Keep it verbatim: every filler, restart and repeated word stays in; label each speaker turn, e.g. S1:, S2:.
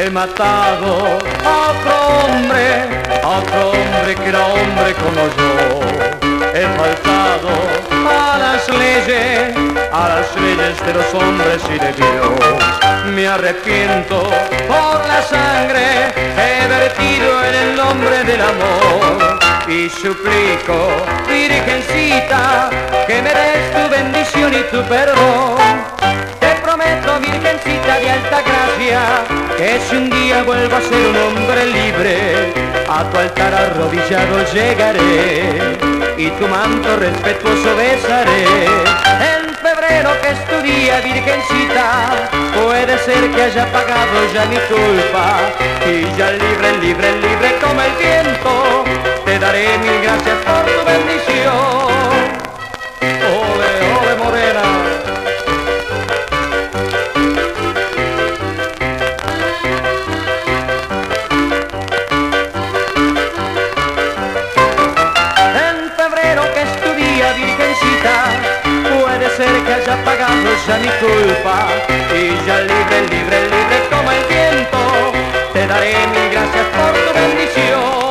S1: he matado a otro hombre, a otro hombre que era hombre como yo. He faltado a las leyes, a las leyes de los hombres y de Dios. Me arrepiento por la sangre que he vertido en el nombre del amor. Y suplico, Virgencita, que me des tu bendición y tu perdón. Te prometo, Virgencita de alta gracia, que si un día vuelvo a ser un hombre libre, a tu altar arrodillado llegaré y tu manto respetuoso besaré. En febrero, que es tu día, Virgencita, puede ser que haya pagado ya mi culpa, y ya libre, libre, libre como el viento, te daré mil gracias por tu bendición. Ole, ole, morena. En febrero, que es tu día, Virgencita, puede ser que haya pagado ya mi culpa, y ya libre, libre, libre como el viento, te daré mil gracias por tu bendición.